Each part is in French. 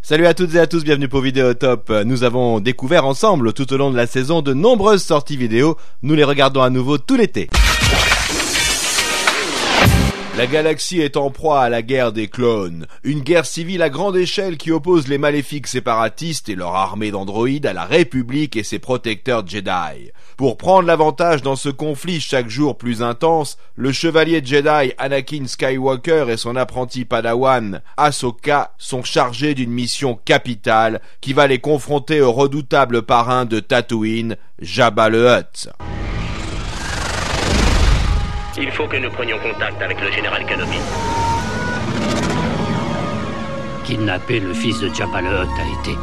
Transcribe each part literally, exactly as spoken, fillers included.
Salut à toutes et à tous, bienvenue pour Vidéo Top. Nous avons découvert ensemble tout au long de la saison de nombreuses sorties vidéo. Nous les regardons à nouveau tout l'été. La galaxie est en proie à la guerre des clones, une guerre civile à grande échelle qui oppose les maléfiques séparatistes et leur armée d'androïdes à la République et ses protecteurs Jedi. Pour prendre l'avantage dans ce conflit chaque jour plus intense, le chevalier Jedi Anakin Skywalker et son apprenti padawan Ahsoka sont chargés d'une mission capitale qui va les confronter au redoutable parrain de Tatooine, Jabba le Hutt. Il faut que nous prenions contact avec le général Kenobi. Kidnapper le fils de Jabba le Hutt a été.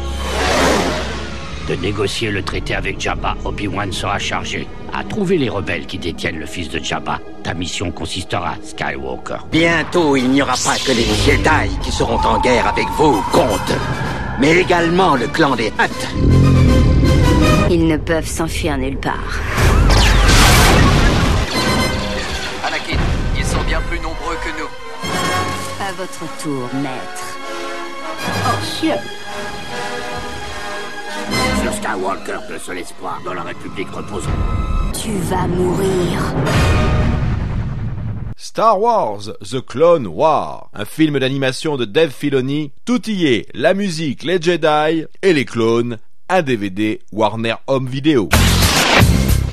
De négocier le traité avec Jabba, Obi-Wan sera chargé à trouver les rebelles qui détiennent le fils de Jabba. Ta mission consistera, Skywalker. Bientôt, il n'y aura pas que les Jedi qui seront en guerre avec vous, comte, mais également le clan des Hutt. Ils ne peuvent s'enfuir nulle part. Anakin, ils sont bien plus nombreux que nous. À votre tour, maître. Oh ciel! Sur Skywalker, le seul espoir dans la République repose. Tu vas mourir. Star Wars The Clone War, un film d'animation de Dave Filoni, tout y est, la musique, les Jedi et les clones, un D V D Warner Home Video.